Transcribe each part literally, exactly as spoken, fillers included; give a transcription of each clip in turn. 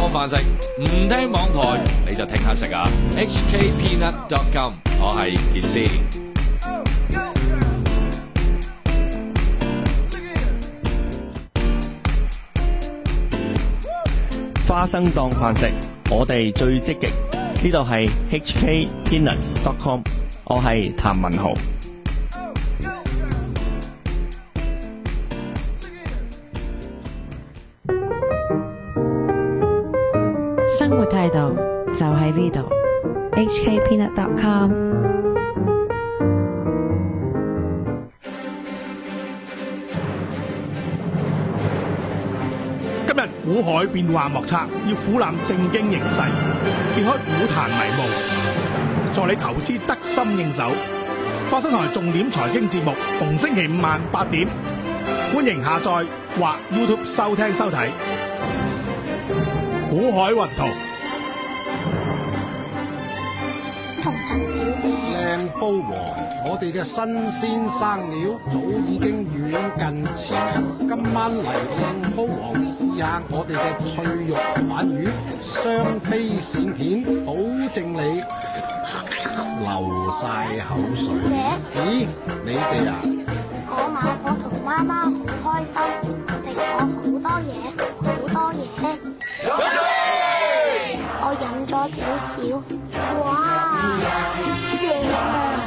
當飯食，唔聽網台你就聽下食啊 ！H K Peanut dot com， 我係傑斯。 花生當飯食，我哋最積極。呢度係 H K Peanut dot com， 我係譚文豪。 生活態度就喺呢度 H K Peanut dot com。 今日股海變幻莫測，要俯瞰正經形勢，揭開股壇迷霧，助你投資得心應手。花生台重點財經節目，逢星期五晚八點，歡迎下載或 YouTube 收聽收睇。股海雲圖， 紅塵小姐， 靚煲王，我哋嘅新鮮生料早已經遠近馳名。今晚嚟靚煲王試下我哋嘅脆肉鯇魚，雙飛鱔片，保證你流晒口水。咦，你哋啊？ 我買我同媽媽好開心，食咗好多嘢，好多嘢。我飲咗少少，哇，正啊！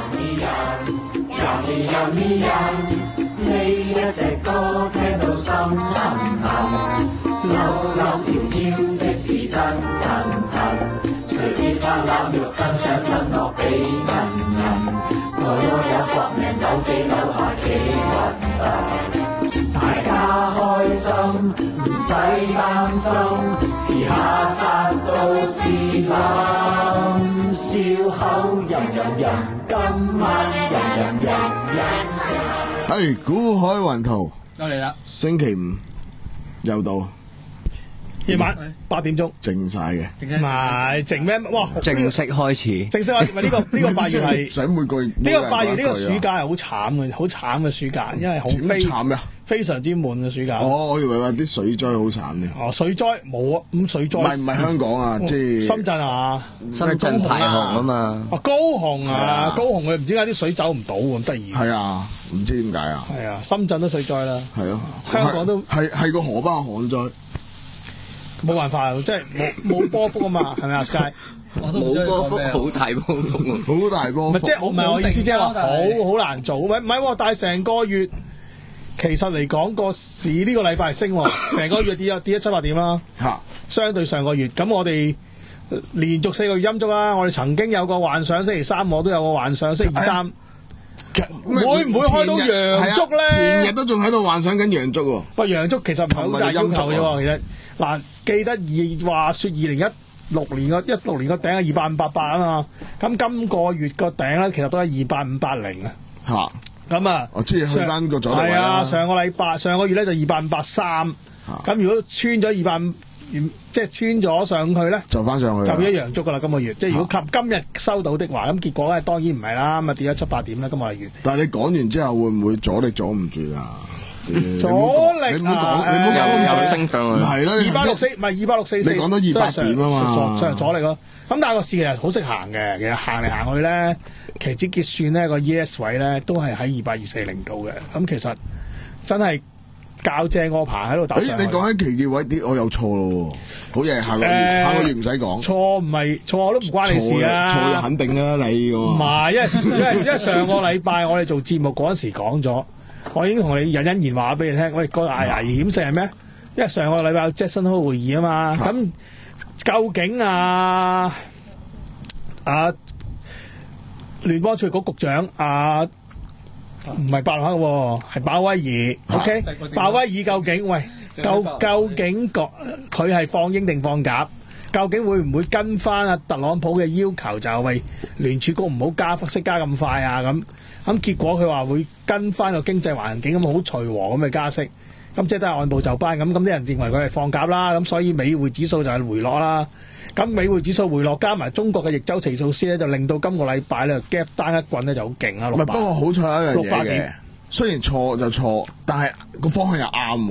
呢一隻歌聽到心痕痕，扭扭條腰即是真騰騰，隨節拍攬肉更想吞落俾人人，我有搏命扭幾扭下幾核突，大家開心唔使擔心，遲下殺到自冧，笑口吟吟吟，今晚吟吟吟吟食。 係股海雲圖， 又嚟啦！ 星期五又到， 夜晚八點鐘， 靜晒嘅， 唔係靜咩？哇！ 正式開始， 正式開始，咪呢個呢個八月係使每個月呢個八月呢個暑假係好慘嘅，好慘嘅暑假，因為好非慘啊！ 非常之悶嘅暑假。 哦，我以為話啲水災好慘嘅。 哦，水災冇啊，咁水災唔係唔係香港啊，即係深圳啊， 深圳排洪啊嘛。 哦，高雄啊，高雄佢唔知點解啲水走唔到咁得意。 係啊，唔知點解啊。 係啊，深圳都水災啦。 係咯， 香港都係係個河巴旱災。 冇辦法，即係冇冇波幅啊嘛，係咪啊 Sky？ 冇波幅，好大波幅喎， 好大波幅。 唔係即係我唔係我意思，即係話好好難做，唔係唔係，但係成個月其實嚟講個市呢個禮拜係升，成個月跌咗跌咗七八點啦。嚇，相對上個月，咁我哋連續四個月陰燭啦。我哋曾經有個幻想，星期三我都有個幻想，星期三會唔會開到陽燭咧？ 前日都仲喺度幻想緊陽燭喎。 不過陽燭其實唔係好大要求嘅喎，其實嗱，記得二話説二零一六年個一六年個頂係二八五八八啊嘛，咁今個月個頂咧其實都係二八五八零啊。嚇！咁啊， 我知去翻個阻力位啦。 係啊，上個禮拜上個月咧就二八五八三，咁如果穿咗二八五，即係穿咗上去咧， 就翻上去， 就一陽燭噶啦。今個月，即係如果及今日收到的話，咁結果咧當然唔係啦，咁啊跌咗七八點啦。今個月。 但係你講完之後，會唔會阻力阻唔住啊？ 阻力你唔好講，你唔好講咁升上去。 係咯， 二八六四唔係二八六四四。 你講到二百點啊嘛， 上阻力咯。咁但係個市其實好識行嘅，其實行嚟行去咧，期指結算咧個 E S 位咧都係喺二八二四零度嘅。咁其實真係較正個棚喺度打上去。 誒，你講緊期結位啲，我有錯咯，好嘢，下個月下個月唔使講。 錯唔係錯都唔關你事啊， 錯就肯定啦，你唔係，因為因為因為上個禮拜我哋做節目嗰陣時講咗，我已經同你隱隱然話俾你聽，喂個危險性係咩？因為上個禮拜有 Jackson Hole 會議啊嘛，咁究竟啊啊聯邦儲局局長啊唔係伯南克喎，係鮑威爾 ，OK？鮑威爾究竟喂究究竟個佢係放鷹定放鴿？究竟會唔會跟翻阿特朗普嘅要求，就係為聯儲局唔好加息加咁快啊？咁咁結果佢話會跟翻個經濟環境咁好隨和咁嘅加息，咁即係都係按部就班咁。咁啲人認為佢係放鴿啦，咁所以美匯指數就係回落啦。咁美匯指數回落加埋中國嘅逆周期措施咧，就令到今個禮拜咧 gap 單一棍咧就好勁啊！ 唔係，不過好彩有一樣嘢嘅， 六百點， 雖然錯就錯，但係個方向又啱喎。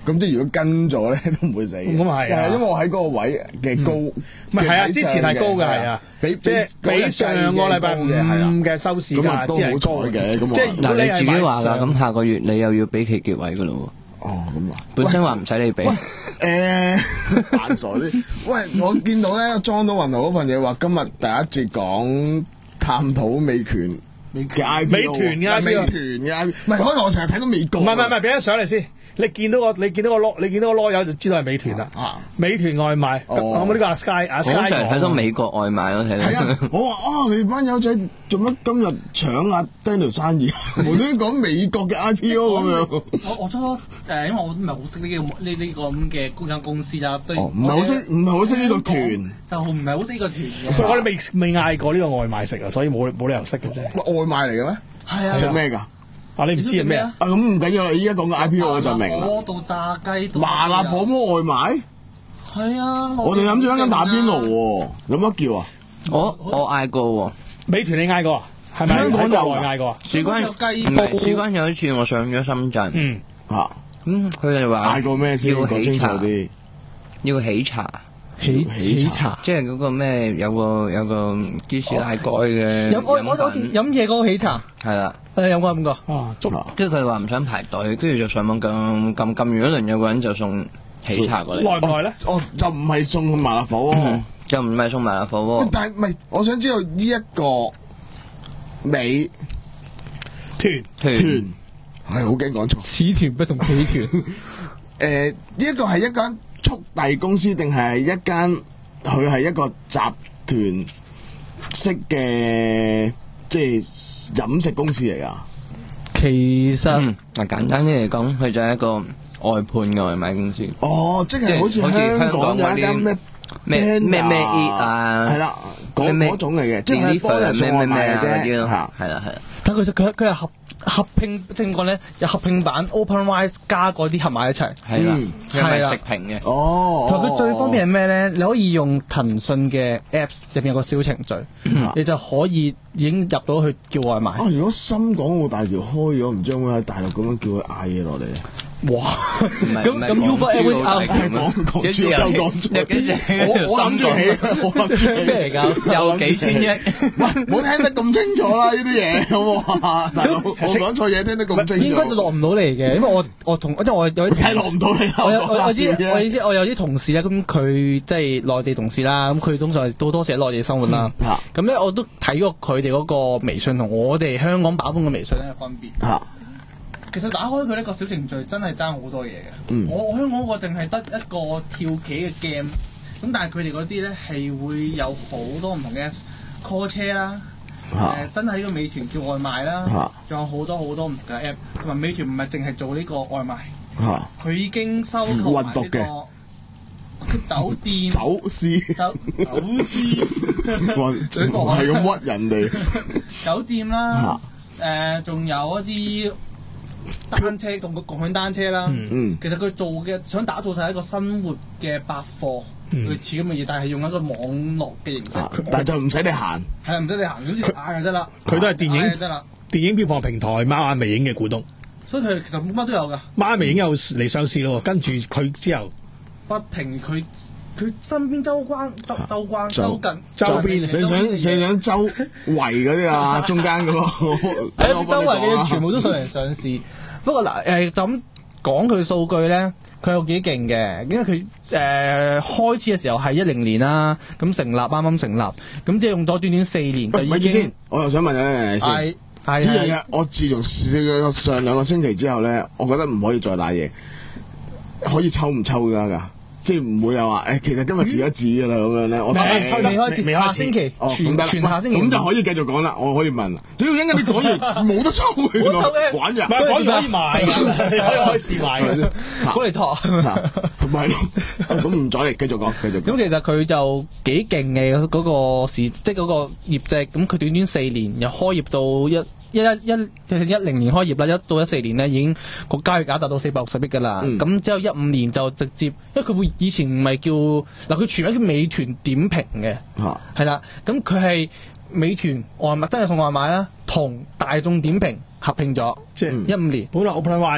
咁即係如果跟咗咧都唔會死嘅。 咁係啊因為我喺嗰個位嘅高，唔唔係啊，之前係高嘅係啊， 比即係比上個禮拜五嘅收市價都好彩嘅。咁即係如果嗱，你自己話啦， 㗎，咁下個月你又要俾期結位㗎咯喎。 哦，咁啊， 本身話唔使你俾。 誒，扮傻啲。喂，我見到咧裝到雲頭嗰份嘢話，今日第一節講探討美權嘅 I P O， 美團嘅 I P O 美團嘅 I P O， 唔係，可能我成日睇到美國。 唔係唔係唔係，俾張相嚟先。你見到個你見到個攞你見到個攞友就知道係美團啦。啊，美團外賣。咁咁呢個阿 Sky 阿 Sky 我成日睇到美國外賣咯，睇到。 係啊，我話哦，你班友仔做乜今日搶阿 Daniel 生意？無端端講美國嘅 I P O 咁樣。 我我初誒，因為我都唔係好識呢個呢呢個咁嘅公間公司啦。 哦，唔係好識，唔係好識呢個團。 就唔係好識呢個團嘅。 我哋未未嗌過呢個外賣食啊，所以冇冇理由識嘅啫。 外賣嚟嘅咩？ 係啊。 食咩㗎？ 啊！你唔知係咩啊？ 啊咁唔緊要啦，依家講嘅 I P O 我就明啦。 麻辣火鍋到炸雞到麻辣火鍋外賣？ 係啊！ 我哋諗住一間打邊爐喎，有乜叫啊？ 我我嗌過喎。 美團你嗌過啊？係咪香港有嗌過啊？ 事關唔係事關有一次我上咗深圳。 嗯。 嚇。 咁佢哋話嗌過咩先？講清楚啲。 要喜茶。 喜喜茶， 即係嗰個咩有個有個芝士奶蓋嘅。 有我我好似飲嘢嗰個喜茶。 係啦。 誒有冇飲過？ 啊， 跟住佢話唔想排隊，跟住就上網撳撳撳完一輪，有個人就送喜茶過嚟。 耐唔耐咧？ 哦，就唔係送麻辣火鍋， 就唔係送麻辣火鍋。 但係唔係，我想知道呢一個美團團係好驚講錯。 此團不同彼團。 誒，呢一個係一間速遞公司定係一間佢係一個集團式嘅即係飲食公司嚟㗎？ 其實嗱、嗯、簡單啲嚟講，佢就係一個外判嘅外賣公司。 哦，即係好似香港有一間咩咩咩咩 eat 啊， 係啦，嗰嗰種嚟嘅，即係幫人送外賣嘅啫。係啦係啦。 但佢佢佢係合合拼，即係點講咧？有合拼版 OpenRice 加嗰啲合埋一齊。 係啦，係咪啦， 食評嘅？ 哦。 同埋佢最方便係咩咧？你可以用騰訊嘅 Apps 入邊有個小程序，你就可以已經入到去叫外賣。 啊！如果深港澳大橋開咗，唔知會唔會喺大陸咁樣叫佢嗌嘢落嚟？ 哇！咁咁 Uber Eats 會啱講講住又講住，我我諗住起，我諗住咩嚟㗎？ 有幾千億？ 喂，冇聽得咁清楚啦！呢啲嘢好啊，大佬，我講錯嘢聽得咁清楚。 應該就落唔到嚟嘅，因為我我同即係我有啲係落唔到嚟。 我有我我知我意思，我有啲同事咧，咁佢即係內地同事啦，咁佢通常都多時喺內地生活啦。咁咧我都睇過佢哋嗰個微信同我哋香港版本嘅微信咧分別。 嚇。 其實打開佢呢個小程序真係爭好多嘢嘅。 嗯、 我我香港嗰個淨係得一個跳棋嘅 game，咁但係佢哋嗰啲咧係會有好多唔同嘅 apps，call 車啦，誒、 啊呃、真係呢個美團叫外賣啦，仲、啊、有好多好多唔同嘅 app， 同埋美團唔係淨係做呢個外賣，佢、啊、已經收購埋呢個酒店走私走走私， 嘴角係咁屈人哋酒店啦，誒仲、呃、有一啲。單車共共享單車啦，嗯、其實佢做嘅想打造晒一個生活嘅百貨，類似咁嘅嘢，但係用一個網絡嘅形式，啊、 但係就唔使你行， 係啊，唔使你行，總之嗌就得啦。 佢都係電影得啦， 電影票房平台貓眼微影嘅股東， 所以佢其實乜都有㗎。 貓眼微影有嚟上市咯，跟住佢之後不停佢。佢身邊周關周周關周近周邊，你想你想周圍嗰啲啊，中間嗰個， 周圍嘅嘢全部都上嚟上市。不過嗱誒，就咁講佢數據咧，佢有幾勁嘅，因為佢誒、呃、開始嘅時候係一零年啦，咁成立啱啱成立，咁即係用咗短短四年就已經。 先，我又想問一樣嘢先。係呢樣嘢，我自從試上兩個星期之後咧，我覺得唔可以再賴嘢，可以抽唔抽㗎㗎？即係唔會有話誒，其實今日截一指㗎啦咁樣咧。我未開始，下星期全全下星期咁就可以繼續講啦。我可以問，只要一陣間你講完冇得抽嘅，玩嘅， 唔係講完可以賣㗎，你可以開市賣嘅， 過嚟托， 唔係咯。咁唔阻你繼續講，繼續講。 咁其實佢就幾勁嘅嗰個市，即係嗰個業績。咁佢短短四年由開業到一。一一一一零年開業啦，一到一四年咧已經個交易額達到四百六十億噶啦。咁、嗯、之後一五年就直接，因為佢會以前唔係叫嗱，佢全名叫美團點評嘅，係啦、啊。咁佢係美團外賣真係送外賣啦，同大眾點評合併咗，即係一五年。 本來 OpenRice 嚟嘅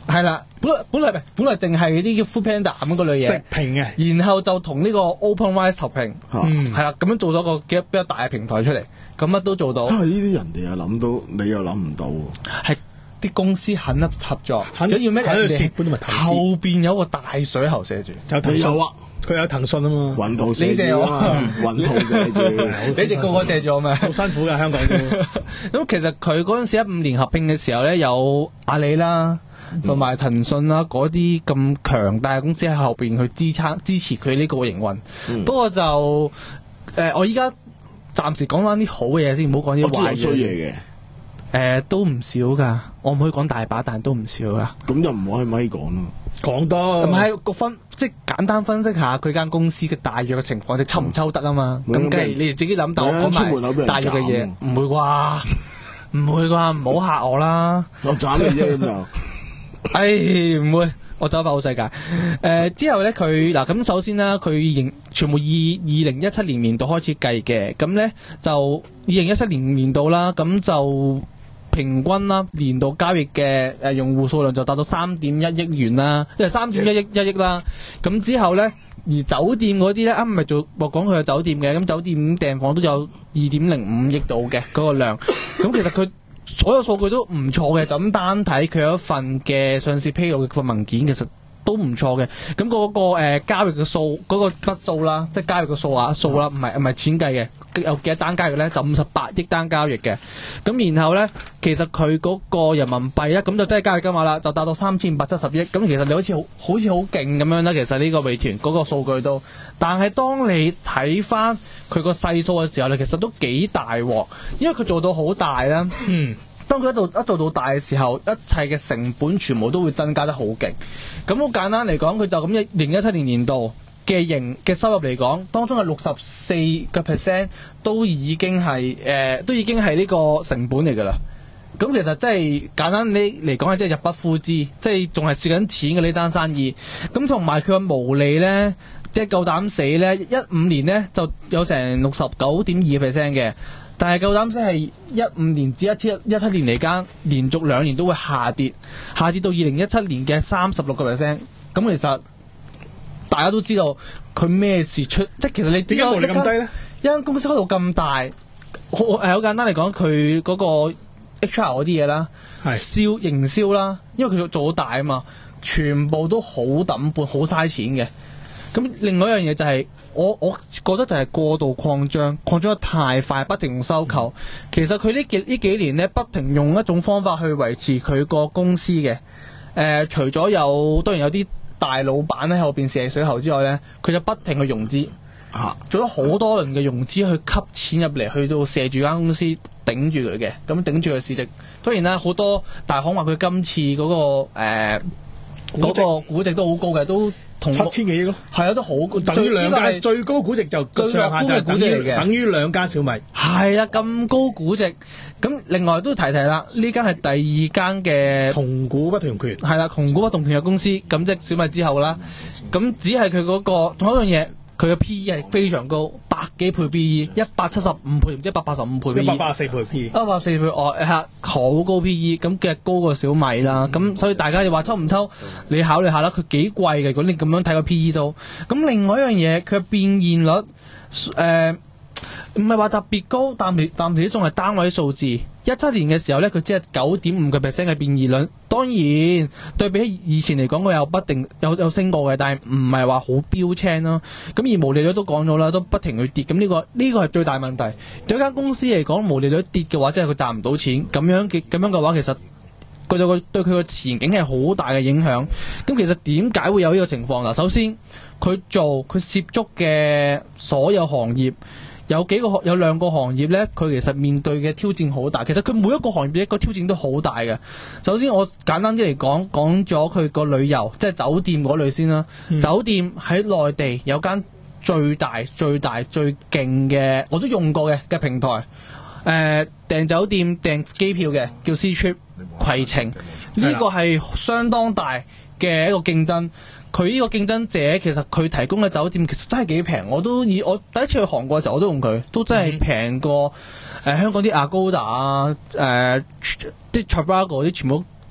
係啦，本來本來唔係本來淨係嗰啲叫 Food Panda 咁嗰類嘢， 食評嘅， 然後就同呢個 OpenRice 合併， 嗯係啦，咁樣做咗個幾比較大嘅平台出嚟，咁乜都做到。 啊！呢啲人哋又諗到，你又諗唔到喎。 係啲公司肯合作， 肯緊要咩？ 喺度人哋蝕本咪投資後邊有個大水喉寫住， 有騰訊有啊， 佢有騰訊啊嘛， 雲圖寫住啊嘛，雲圖寫住。 你哋個個寫住咩？ 好辛苦㗎香港都。 咁其實佢嗰陣時一五年合併嘅時候咧，有阿里啦，同埋騰訊啦嗰啲咁強大嘅公司喺後邊去支撐支持佢呢個營運。 嗯不過就誒、呃，我依家暫時講翻啲好嘅嘢先，唔好講啲壞我知有衰嘢嘢。 嘅。 誒、呃，都唔少噶，我唔可以講大把，但係都唔少噶。 咁就唔可以咪講咯。 講多唔係個分，即係簡單分析下佢間公司嘅大約嘅情況，你抽唔抽得啊嘛？咁梗係你哋自己諗，但我出門口俾人講埋大約嘅嘢， 斬唔會啩？唔會啩？唔好嚇我啦！ 我斬你啫咁就。 唉，唔會，我走法好世界。誒、之後咧，佢嗱咁首先啦，佢營全部二二零一七年年度開始計嘅，咁咧就二零一七年年度啦，咁就。平均啦，年度交易嘅誒用戶數量就達到三點一億元啦，即係三點一億一億啦。咁之後咧，而酒店嗰啲咧，啱唔係做我講佢嘅酒店嘅，咁酒店訂房都有二點零五億度嘅嗰個量。咁其實佢所有數據都唔錯嘅，就咁單睇佢有一份嘅上市披露嘅份文件，其實都唔錯嘅。咁嗰、個、呃、交易嘅數，嗰、個筆數啦，即係交易嘅數額數啦，唔係唔係錢計嘅。有幾多單交易咧？就五十八億單交易嘅。咁然後咧，其實佢嗰個人民幣咧，咁就真係交易金額啦，就達到三千五百七十億。咁其實你好似好好似好勁咁樣啦。其實呢個美團嗰個數據都，但係當你睇翻佢個細數嘅時候咧，其實都幾大鑊，因為佢做到好大啦。 嗯。 當佢一度一做到大嘅時候，一切嘅成本全部都會增加得好勁。咁好簡單嚟講，佢就咁一二零一七年年度嘅營嘅收入嚟講，當中係六十四個 percent 都已經係誒、呃，都已經係呢個成本嚟㗎啦。咁其實真係簡單啲嚟講係即係入不敷支，即係仲係蝕緊錢嘅呢單生意。咁同埋佢嘅毛利咧，即係夠膽死咧，一五年咧就有成六十九點二 percent 嘅，但係夠膽死係一五年至一七一七年嚟間，連續兩年都會下跌，下跌到二零一七年嘅三十六個 percent。咁其實大家都知道佢咩事出，即係其實你點解毛利咁低咧？一間公司開到咁大，好誒好簡單嚟講，佢嗰個 H R 嗰啲嘢啦，銷營銷啦，因為佢做好大啊嘛，全部都好抌本，好嘥錢嘅。咁另外一樣嘢就係、是、我我覺得就係過度擴張，擴張得太快，不停用收購。嗯、其實佢呢幾呢幾年咧，不停用一種方法去維持佢個公司嘅。誒、呃，除咗有當然有啲大老闆喺後邊射水喉之外咧，佢就不停去融資，啊、做咗好多輪嘅融資去吸錢入嚟，去到射住間公司頂住佢嘅，咁頂住佢市值。當然啦，好多大行話佢今次嗰、那個誒嗰、呃那個估值都好高嘅，都同七千幾億咯， 係啊，都好等於兩間最高估值就最樂觀嘅估值嚟嘅， 等於兩間小米。 係啊，咁高估值。咁另外都提提啦，呢間係第二間嘅同股不同權， 係啦，同股不同權嘅公司。咁即係小米之後啦。咁只係佢嗰個仲有一樣嘢，佢嘅 P E 係非常高，百幾倍 P E， 一百七十五倍，唔知一百八十五倍 P E， 一百八十四倍 P E， 一百八十四倍哦，係好高 P E， 咁嘅高過小米啦。咁、嗯、所以大家你話抽唔抽？你考慮下啦，佢幾貴嘅。如果你咁樣睇個 P E 都，咁另外一樣嘢，佢嘅變現率誒唔係話特別高，但係暫時仲係單位數字。一七年嘅時候咧，佢只係九點五個 percent 嘅變現率。當然對比起以前嚟講，佢有不定有有升過嘅，但係唔係話好標青咯。咁而毛利率都講咗啦，都不停去跌。咁呢、這個呢、這個係最大問題。對一間公司嚟講，毛利率跌嘅話，即係佢賺唔到錢。咁樣嘅咁樣嘅話，其實佢對佢對佢個前景係好大嘅影響。咁其實點解會有呢個情況？嗱，首先佢做佢涉足嘅所有行業。有幾個有兩個行業咧，佢其實面對嘅挑戰好大。其實佢每一個行業一個挑戰都好大嘅。首先我簡單啲嚟講，講咗佢個旅遊，即係酒店嗰類先啦。嗯、酒店喺內地有間最大、最大、最勁嘅，我都用過嘅嘅平台。誒、呃，訂酒店、訂機票嘅叫 Ctrip 攜程，呢個係相當大嘅一個競爭。佢呢個競爭者其實佢提供嘅酒店其實真係幾平，我都以我第一次去韓國嘅時候我都用佢，都真係平過誒、呃、香港啲 Agoda 啊、誒啲 Trivago 啲全部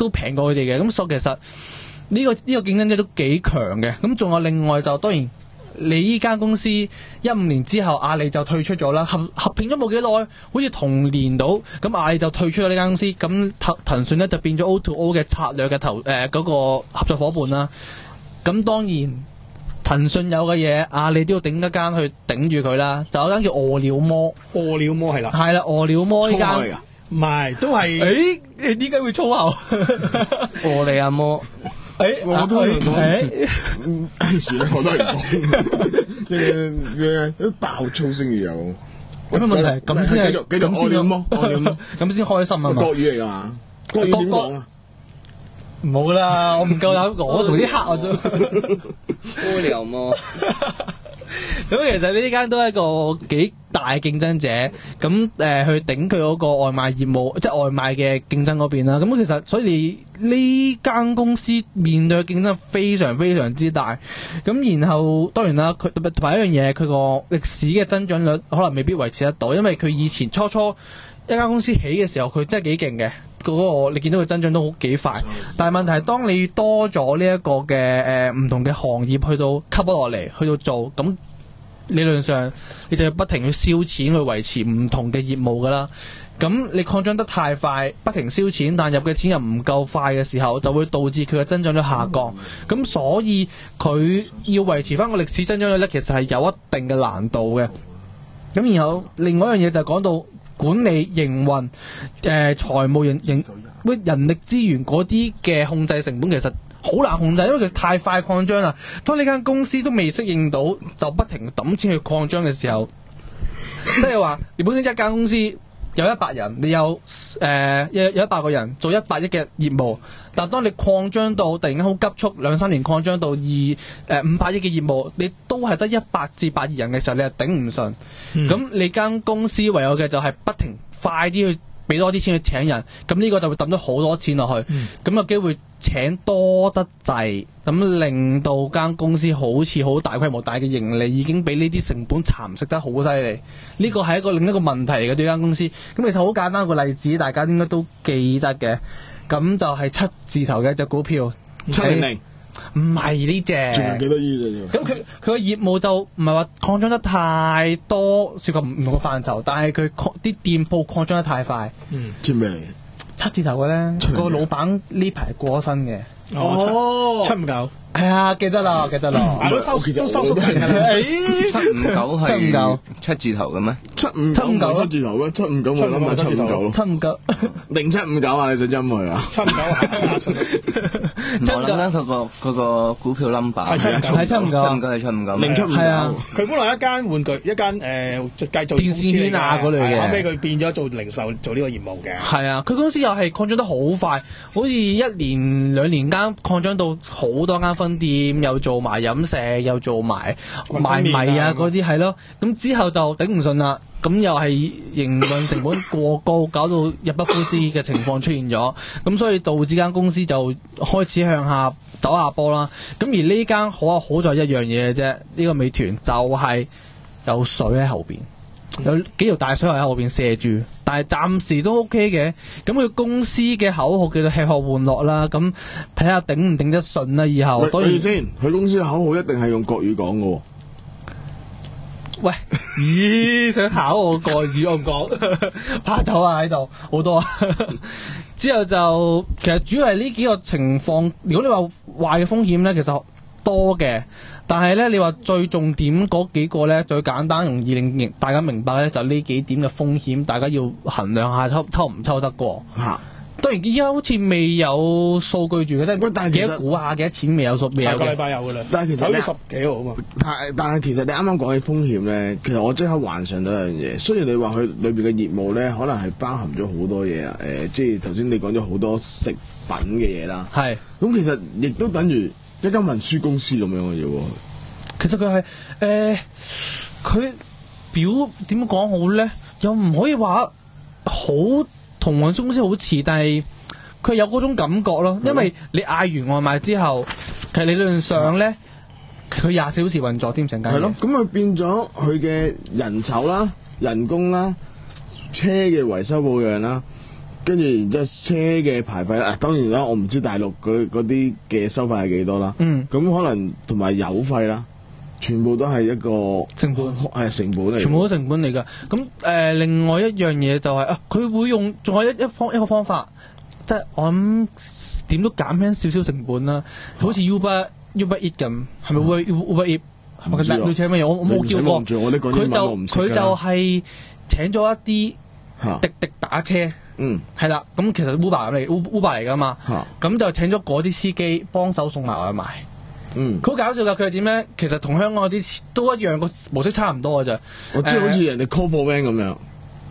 都平過佢哋嘅。咁所以其實呢、個呢、個競爭者都幾強嘅。咁仲有另外就當然。你依間公司一五年之後，阿里就退出咗啦，合合併咗冇幾耐，好似同年到，咁阿里就退出咗呢間公司，咁騰騰訊咧就變咗 O to O 嘅策略嘅投誒嗰、呃那個合作伙伴啦。咁當然騰訊有嘅嘢，阿里都要頂一間去頂住佢啦。就有間叫餓了麼， 餓了麼係啦， 係啦，餓了麼呢間唔係都係誒，你點解會粗口？ 餓你阿麼？ 誒，我都係講，誒，算啦，我都係講，誒誒，啲爆粗聲要有， 有咩問題？咁先係， 繼續繼續，餓了麼，餓了麼， 咁先開心啊嘛！ 國語嚟㗎嘛？國語點講啊？ 冇啦，我唔夠膽，我同啲客我啫。 餓了麼？ 咁其實呢間都係一個幾大競爭者，咁誒、呃、去頂佢嗰個外賣業務，即係外賣嘅競爭嗰邊啦。咁其實所以呢間公司面對嘅競爭非常非常之大。咁然後當然啦，佢同埋一樣嘢，佢個歷史嘅增長率可能未必維持得到，因為佢以前初初一間公司起嘅時候，佢真係幾勁嘅。嗰、那個你見到佢增長都好幾快，但係問題係當你多咗呢一個嘅誒唔同嘅行業去到吸咗落嚟，去到做咁。理論上，你就要不停去燒錢去維持唔同嘅業務噶啦。咁你擴張得太快，不停燒錢，但入嘅錢又唔夠快嘅時候，就會導致佢嘅增長率下降。咁所以佢要維持翻個歷史增長率咧，其實係有一定嘅難度嘅。咁然後另外一樣嘢就係講到管理營運、誒財務人營、人力資源嗰啲嘅控制成本，其實好難控制，因為佢太快擴張啦。當呢間公司都未適應到，就不停抌錢去擴張嘅時候，即係話你本身一間公司有一百人，你有誒、呃、有有一百個人做一百億嘅業務，但當你擴張到突然間好急速，兩三年擴張到二誒五百億嘅業務，你都係得一百至百二人嘅時候，你係頂唔順。咁、嗯、你間公司唯有嘅就係不停快啲去俾多啲錢去請人，咁呢個就會抌咗好多錢落去，咁、嗯、有機會請多得滯，咁令到間公司好似好大規模大嘅盈利已經俾呢啲成本蠶食得好犀利。呢個係一個另一個問題嚟嘅對間公司。咁其實好簡單一個例子，大家應該都記得嘅，咁就係七字頭嘅一隻股票七零零。 唔係呢隻， 仲有幾多億啫？ 咁佢佢個業務就唔係話擴張得太多，涉及唔同嘅範疇，但係佢啲店鋪擴張得太快。 嗯，知咩嚟？ 七字頭嘅咧，個老闆呢排過咗身嘅。 哦，七五九。 係啊，記得啦，記得啦。 都收都收縮緊㗎啦。 七五九係七五九七字頭嘅咩？ 七五九唔係七字頭咩？七五九我諗係七五九咯。 七五九零七五九啊！你想陰佢啊？ 七五九係。 我諗緊佢個佢個股票 number 係七五九， 係七五九， 七五九係七五九， 零七五九。 係啊， 佢本來一間玩具，一間誒製造電視圈啊嗰類嘅， 後尾佢變咗做零售，做呢個業務嘅。 係啊，佢公司又係擴張得好快，好似一年兩年間擴張到好多間分店。又做埋飲食，又做埋賣米啊嗰啲係咯，咁之後就頂唔順啦，咁又係營運成本過高，搞到入不敷支嘅情況出現咗，咁所以導致間公司就開始向下走下坡啦。咁而呢間好啊好在一樣嘢嘅啫，呢、呢個美團就係有水喺後邊。有幾條大水喺後邊射住，但係暫時都 OK 嘅。咁佢公司嘅口號叫做吃喝玩樂啦，咁睇下頂唔頂得順啦。以後當然先，佢公司嘅口號一定係用國語講嘅。 喂，咦？想考我國語我講，怕走啊喺度好多。之後就其實主要係呢幾個情況。如果你話壞嘅風險咧，其實多嘅。但係咧，你話最重點嗰幾個咧，最簡單容易令大家明白咧，就呢幾點嘅風險，大家要衡量下抽抽唔抽得過。嚇、啊！當然依家好似未有數據住嘅，即係幾多股下幾多錢未有數，未有。下個禮拜有㗎啦。但係其實九月十幾號啊嘛。 但係但係其實你啱啱講起風險咧，其實我即刻幻想到一樣嘢。雖然你話佢裏邊嘅業務咧，可能係包含咗好多嘢啊。誒、呃，即係頭先你講咗好多食品嘅嘢啦。係。咁其實亦都等於一間運輸公司咁樣嘅嘢喎。 其實佢係誒，佢、呃、表點講好咧？又唔可以話好同運輸公司好似，但係佢有嗰種感覺咯。因為你嗌完外賣之後，其實理論上咧，佢廿四小時運作添成間。係咯， 咁佢變咗佢嘅人手啦、人工啦、車嘅維修保養啦。 跟住然之後車嘅牌費啦，當然啦，我唔知大陸嗰嗰啲嘅收費係幾多啦。 嗯， 咁可能同埋油費啦，全部都係一個成本， 係成本嚟， 全部都成本嚟㗎。咁誒、呃，另外一樣嘢就係、是、啊，佢會用仲有一一方一個方法，即係我諗點都減輕少少成本啦。好似 Uber Uber Eat 咁，係咪 Uber Uber Eat？係咪佢類似乜嘢？我我冇叫過。佢就佢就係請咗一啲滴滴打車。 嗯， 係啦，咁其實 Uber 嚟 Uber 嚟噶嘛，咁就請咗嗰啲司機幫手送埋外賣。 嗯， 佢好搞笑噶，佢係點咧？其實同香港嗰啲都一樣，個模式差唔多嘅啫。 我即係好似人哋 call for van 咁樣。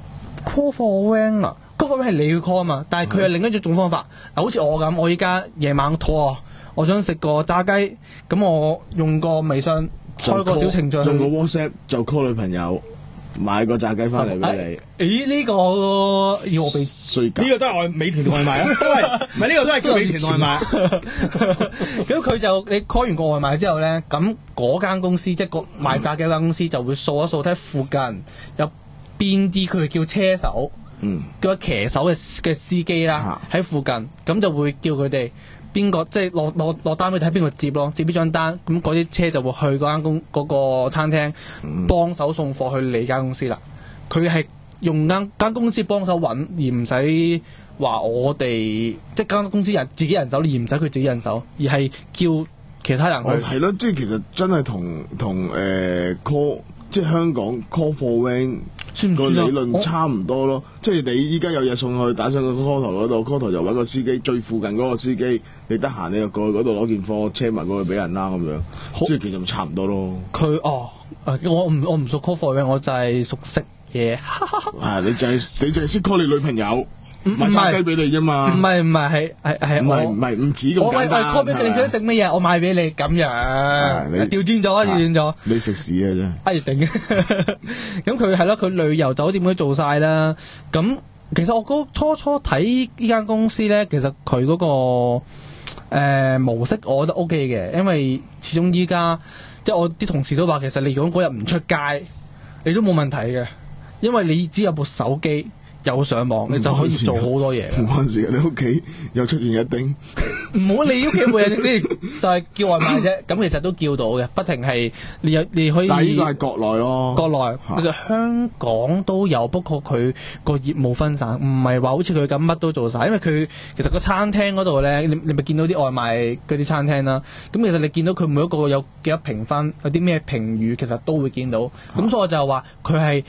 call for van 啊 ，call for van 係你去 call 啊嘛，但係佢係另一種方法。嗱，好似我咁，我依家夜晚肚餓，我想食個炸雞，咁我用個微信開個小程序， 用個 WhatsApp 就 call 女朋友。買個炸雞翻嚟俾你。咦？呢、這個要我俾稅價？呢個都係外美團外賣啊，都係唔係呢個都係叫美團外賣。 咁佢就你 call 完個外賣之後咧，咁嗰間公司即係個賣炸雞嗰間公司就會掃一掃睇附近有邊啲佢叫車手， 嗯， 叫騎手嘅嘅司機啦，喺附近，咁就會叫佢哋。邊個即係落落落單俾睇邊個接咯，接呢張單，咁嗰啲車就會去嗰間公嗰個餐廳幫手送貨去你間公司啦。佢係用間間公司幫手揾，而唔使話我哋即係間公司人自己人手，而唔使佢自己人手，而係叫其他人去。 係咯，即係其實真係同同誒 call 即係香港 call for van 個理論差唔多咯。即係你依家有嘢送去，打上個 call 台嗰度 ，call 台就揾個司機，最附近嗰個司機，你得閒你就過去嗰度攞件貨，車埋過去俾人啦咁樣。即係其實咪差唔多咯。 佢哦，我唔我唔熟 call for van，我就係熟食嘢。 係你就係、是、你就係識 call 你女朋友。買炸雞俾你啫嘛， 唔係唔係係係係唔係唔係唔止咁簡單。 我 call 俾你，你想食乜嘢？我買俾你咁樣，調轉咗，調轉咗。 你食屎啊真係！ 哎頂！咁佢係咯，佢旅遊酒店都做晒啦。咁其實我嗰初初睇呢間公司咧，其實佢嗰、嗰個誒、呃、模式，我覺得 O K 嘅，因為始終依家即係我啲同事都話，其實你如果嗰日唔出街，你都冇問題嘅，因為你只有部手機。有上網，你就可以做好多嘢。 唔關事嘅，你屋企又出現一丁， 唔好理屋企冇嘢先，就係叫外賣啫。咁其實都叫到嘅，不停係你有你可以。 但係呢個係國內咯， 國內其實香港都有，不過佢個業務分散，唔係話好似佢咁乜都做晒。因為佢其實個餐廳嗰度咧，你你咪見到啲外賣嗰啲餐廳啦。咁其實你見到佢每一個有幾多評分，有啲咩評語，其實都會見到。咁所以我就話佢係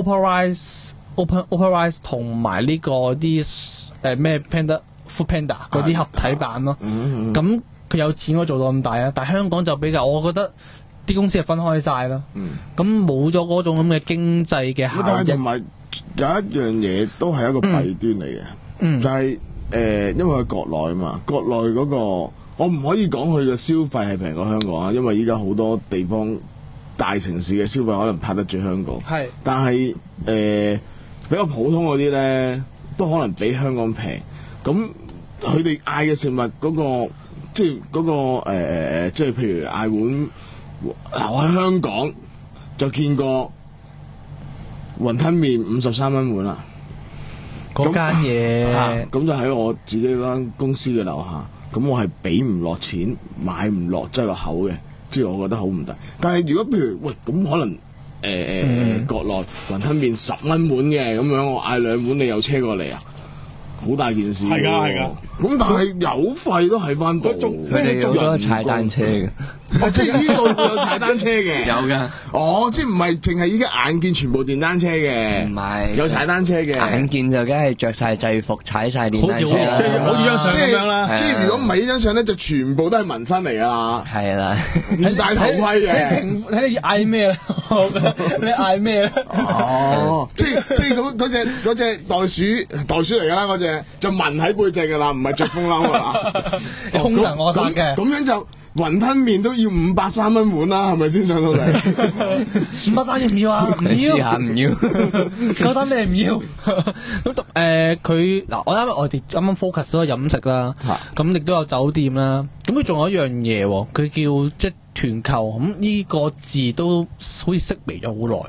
OpenRice。Open OpenRice 同埋呢個啲誒咩 Panda Food Panda 嗰啲合體版咯，咁佢有錢可以做到咁大啊！但係香港就比較，我覺得啲公司係分開晒啦，咁冇咗嗰種咁嘅經濟嘅效益。 但係同埋有一樣嘢都係一個弊端嚟嘅， 嗯、 就係、是、誒、呃，因為佢國內啊嘛，國內嗰、那個我唔可以講佢嘅消費係平過香港啊，因為依家好多地方大城市嘅消費可能拍得住香港， 係， 但係誒。呃比較普通嗰啲咧，都可能比香港平。咁佢哋嗌嘅食物嗰、那個，即係嗰、那個誒、呃、即係譬如嗌碗，嗱我喺香港就見過雲吞麵五十三蚊碗啦。 嗰間嘢， 咁就喺我自己間公司嘅樓下。咁我係俾唔落錢，買唔落擠落口嘅，即係我覺得好唔抵。但係如果譬如喂，咁可能。誒誒、呃嗯、國內雲吞麵十蚊碗嘅咁樣，我嗌兩碗，你有車過嚟啊？好大件事。係㗎係㗎。咁但係油費都喺翻度。 佢哋有咗踩單車嘅。 哦，即係呢度有踩單車嘅。 有㗎。 哦，即係唔係淨係依家眼見全部電單車嘅？唔係。有踩單車嘅。 眼見就梗係着晒制服，踩晒電單車啦。 即係好似張相咁樣啦。 即係如果唔係呢張相咧，就全部都係紋身嚟㗎啦。 係啦。 唔戴頭盔嘅。 睇你嗌咩啦？你嗌咩咧？ 哦，即係即係嗰嗰隻嗰隻袋鼠袋鼠嚟㗎啦，嗰隻就紋喺背脊㗎啦，唔係着風褸㗎啦。 凶神惡煞嘅。 咁樣就雲吞麵都要五百三蚊碗啦，係咪先上到嚟？ 五百三要唔要啊？唔要。 試下唔要。 嗰單咩唔要？咁誒佢嗱，我啱我哋啱啱 focus 咗飲食啦，咁亦都有酒店啦。咁佢仲有一樣嘢喎，佢叫即係團購。咁呢個字都好似式微咗好耐。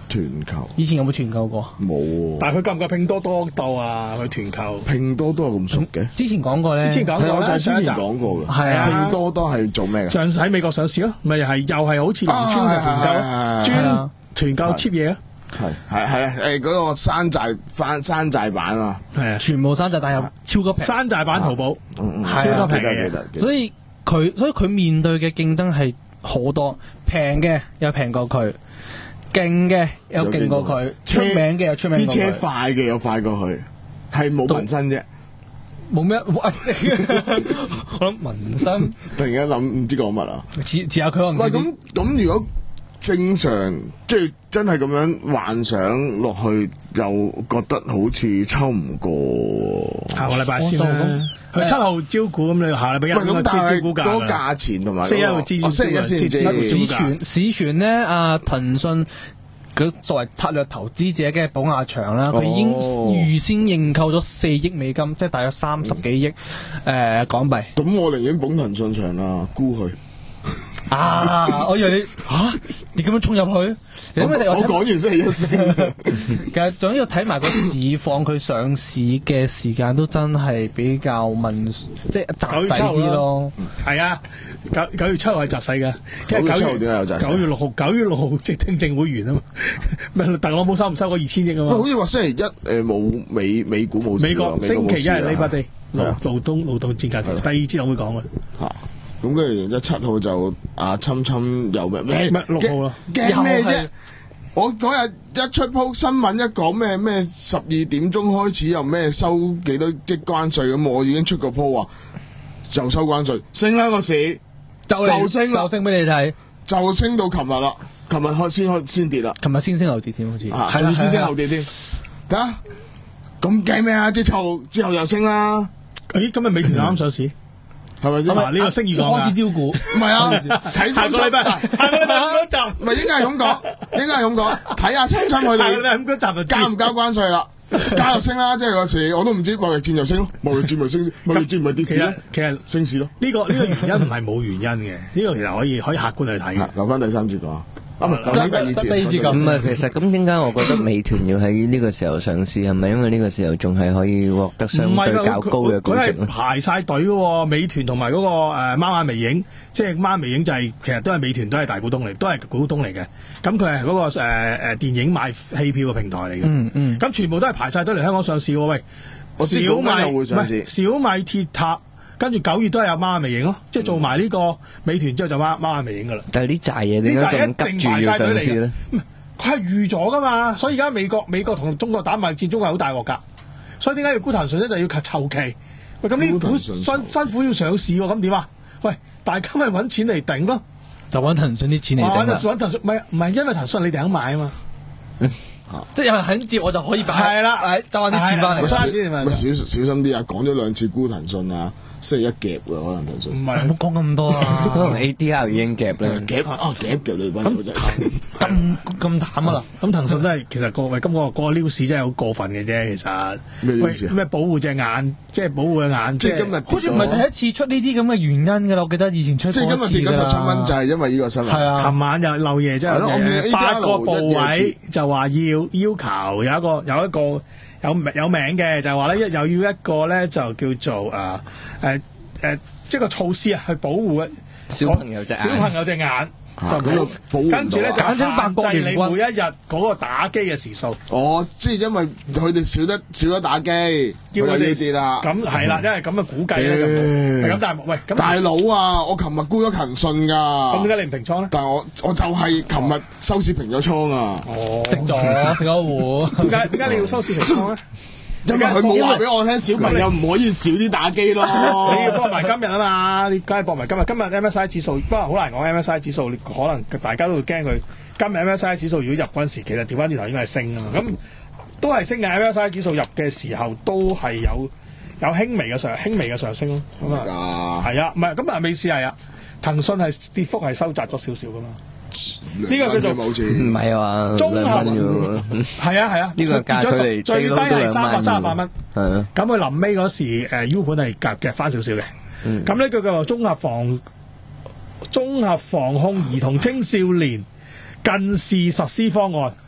團購以前有冇團購過？ 冇喎。 但係佢夠唔夠拼多多鬥啊？佢團購拼多多咁熟嘅？ 之前講過咧， 之前講過係我就係之前上一集講過嘅。 係啊拼多多係做咩嘅？ 上喺美國上市咯，咪又係又係好似農村嘅團購咯，專團購 cheap 嘢咯。 係係係啊！誒嗰個山寨翻山寨版啊， 係啊， 全部山寨，但係又超級平。 山寨版淘寶， 嗯嗯， 超級平嘅記得記得。記得所以佢所以佢面對嘅競爭係好多，平嘅又平過佢，勁嘅又勁過佢，出名嘅又出名啲過佢。 車快嘅又快過佢，係冇紋身啫。 冇咩？我諗紋身， 突然間諗唔知講乜啊！ 似似下佢可能喂，咁咁如果正常即係真係咁樣幻想落去，又覺得好似抽唔過。 下個禮拜先啦。佢七號招股咁，你下禮拜一咁但係招股價嗰個價錢同埋四一號知哦星期一先知市傳市傳咧，阿騰訊佢作為策略投資者嘅寶亞祥啦，佢已經預先認購咗四億美金，即係大約三十幾億誒港幣。 咁我寧願捧騰訊場啦，沽佢。 啊！我以為你嚇你咁樣衝入去，因為我講完星期一先。 嗯其實仲要睇埋個市況，佢上市嘅時間都真係比較問，即係窄細啲咯。 係啊，九九月七號係窄細嘅，因為九月點解有窄細九月六號九月六號即係聽證會完啊嘛，咪特朗普收唔收嗰二千億啊嘛？ 好似話星期一誒冇美美股冇事喎。 美國星期一係 Labor Day 勞係啊勞動勞動節假期，第二節我會講嘅。 嚇咁跟住然之後七號就啊侵侵有咩咩咩六號啦驚咩啫又係？ 我嗰日一出鋪新聞一講咩咩十二點鐘開始又咩收幾多億關稅咁，我已經出個鋪話就收關稅，升啦個市就嚟就升啦就升俾你睇， 就升到琴日啦，琴日開先開先跌啦， 琴日先升後跌添，好似啊仲要先升後跌添，睇下咁驚咩啊？即係七號之後又升啦， 咦，今日美團啱上市。 係咪先？ 呢個星二講開始招股， 唔係啊，睇下個禮拜，下個禮拜嗰集， 唔係應該係咁講，應該係咁講，睇下侵侵佢下個禮拜哋嗰集就知交唔交關稅啦，交就升啦，即係個市我都唔知貿易戰就升咯，貿易戰咪升，貿易戰咪跌市咯， 其實升市咯。 呢個呢個原因唔係冇原因嘅，呢個其實可以可以客觀去睇嘅。 留翻第三節講。啊，留翻第二節。 第二節咁啊，其實咁點解我覺得美團要喺呢個時候上市？係咪因為呢個時候仲係可以獲得相對較高嘅估值佢係排晒隊嘅喎，美團同埋嗰個誒貓眼微影，即係貓眼微影就係、是、其實都係美團都係大股東嚟，都係股東嚟嘅。咁佢係嗰個誒誒、呃、電影買戲票嘅平台嚟嘅。 嗯嗯。 咁全部都係排晒隊嚟香港上市喎。喂， 我知小米嗰間又會上市唔係小米鐵塔。跟住九月都係有貓眼微影咯，即係做埋呢個美團之後就貓貓眼微影噶啦。 但係呢扎嘢點解咁急住要上市咧？ 佢係預咗噶嘛，所以而家美國美國同中國打貿易戰，中國係好大鑊㗎。所以點解要沽騰訊咧？就要求籌期。喂，咁呢股辛辛苦要上市喎，咁點啊？喂，大家咪揾錢嚟頂咯， 就揾騰訊啲錢嚟頂啦。 揾騰訊，唔係唔係因為騰訊你哋肯買啊嘛。 即係有人肯接我就可以擺， 係啦， 誒賺啲錢翻嚟。 小小小心啲啊！講咗兩次沽騰訊啊，星期一夾㗎可能騰訊。 唔係， 唔好講咁多啊！ 可能 A D R 已經夾咧， 夾啊夾夾你班友仔。 咁咁淡啊啦！ 咁騰訊都係其實個喂，今個個 news 真係好過分嘅啫，其實。 咩 news 啊？ 咩保護隻眼，即係保護隻眼， 即係今日好似唔係第一次出呢啲咁嘅原因㗎啦，我記得以前出過即係今日跌咗十七蚊，就係因為呢個新聞。 係啊， 琴晚又漏夜，即係八個部位就話要要求有一個有一個有有名嘅，就係話咧一又要一個咧就叫做誒誒誒，即係個措施啊，去保護小朋友隻眼。 小朋友隻眼。就冇保護唔到啊跟住咧就簡稱八國限制你聯軍每一日嗰個打機嘅時數。 哦，即係因為佢哋少得少咗打機， 叫佢佢哋哋跌啦。 咁係啦，因為咁嘅估計咧就冇咁，但係喂，咁大佬啊，我琴日沽咗騰訊㗎。 咁點解你唔平倉咧？ 但係我我就係琴日收市平咗倉啊。 哦， 食咗食咗糊。 點解點解你要收市平倉咧？ 因為佢冇話俾我聽，小朋友唔可以少啲打機咯。 你要搏埋今日啊嘛，你梗係搏埋今日。今日 M S I 指數，不過好難講 M S I 指數，你可能大家都會驚佢。今日 M S I 指數如果入嗰陣時，其實調翻轉頭應該係升啊嘛。咁都係升嘅 M S I 指數入嘅時候，都係有有輕微嘅上輕微嘅上升咯。咁啊，係啊，唔係咁啊，美市係啊，騰訊係跌幅係收窄咗少少噶嘛。呢個叫做唔係話綜合兩蚊啫係啊係啊， 呢個價距離最低係三百三十八蚊。 係啊， 咁佢臨尾嗰時誒 U 盤係夾夾翻少少嘅。咁呢個叫做綜合防綜合防控兒童青少年近視實施方案。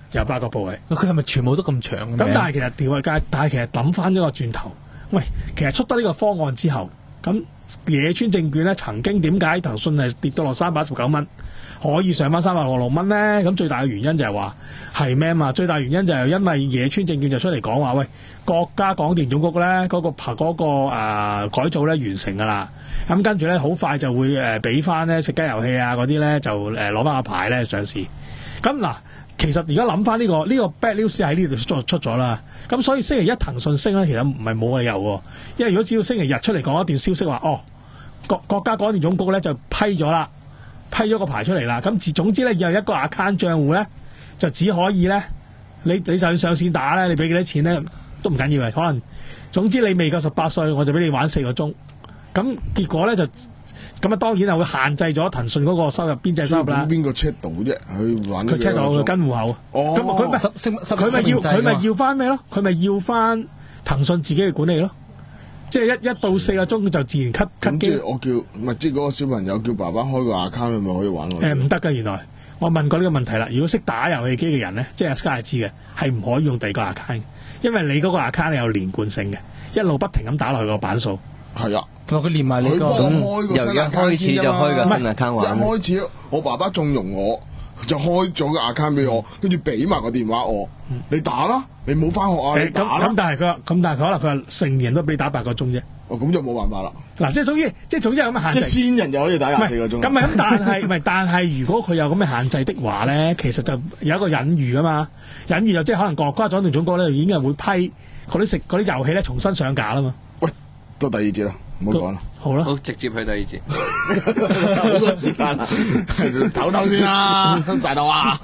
有八個部位。 佢係咪全部都咁長嘅？ 咁但係其實調界，但係其實諗翻咗個轉頭，喂，其實出得呢個方案之後，咁野村證券咧曾經點解騰訊係跌到落三百一十九蚊，可以上翻三百六十六蚊咧？咁最大嘅原因就係話係咩啊嘛？最大原因就係因為野村證券就出嚟講話，喂，國家廣電總局咧嗰、嗰個嗰、嗰個、呃、改造咧完成㗎啦，咁跟住咧好快就會誒俾翻咧食雞遊戲啊嗰啲咧就誒攞翻個牌咧上市。咁嗱，其實而家諗翻呢個呢、呢個 bad news 喺呢度出出咗啦。咁所以星期一騰訊升咧，其實唔係冇理由喎。因為如果只要星期日出嚟講一段消息話，哦，國國家廣電總局咧就批咗啦，批咗個牌出嚟啦。咁自總之咧，有一個 account 帳戶咧，就只可以咧，你你就算上線打咧，你俾幾多錢咧都唔緊要嘅。可能總之你未夠十八歲，我就俾你玩四個鐘。咁結果咧就咁啊，當然係會限制咗騰訊嗰個收入邊際收入啦。 邊個 check 到啫？去玩佢 check 到佢跟戶口。 哦， 咁佢咪佢咪要佢咪要翻咩咯？佢咪要翻騰訊自己嘅管理咯。即係一一到四個鐘就自然 cut cut 機。 即係我叫唔係即係嗰個小朋友叫爸爸開個 account，咪可以玩咯。 誒唔得㗎，原來我問過呢個問題啦。如果識打遊戲機嘅人咧，即係 Sky 係知嘅，係唔可以用第二個 account，因為你嗰個 account 係有連貫性嘅，一路不停咁打落去個版數。 係啊。 同埋佢連埋你個， 由一開始就開個新 account 玩。 一開始我爸爸縱容我，就開咗個 account 俾我，跟住俾埋個電話我，嗯、你打啦，你冇翻學啊，你打啦。 咁但係佢話，咁但係佢可能佢話成年都俾你打八個鐘啫。 哦，咁就冇辦法啦。 嗱，即係總之，即係總之有咁嘅限制。 即係先人就可以打廿四個鐘。 咁咪咁，但係唔係？但係如果佢有咁嘅限制的話咧，其實就有一個隱喻噶嘛。隱喻就即係可能國家廣電總局咧已經係會批嗰啲食嗰啲遊戲咧重新上架啦嘛。 喂，到第二節啦。唔好講啦， 好啦， 好直接去第二節， 好多時間啦，唞唞先啦，大佬啊！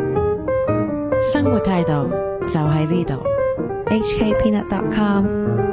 生活態度就喺呢度 H K Peanut dot com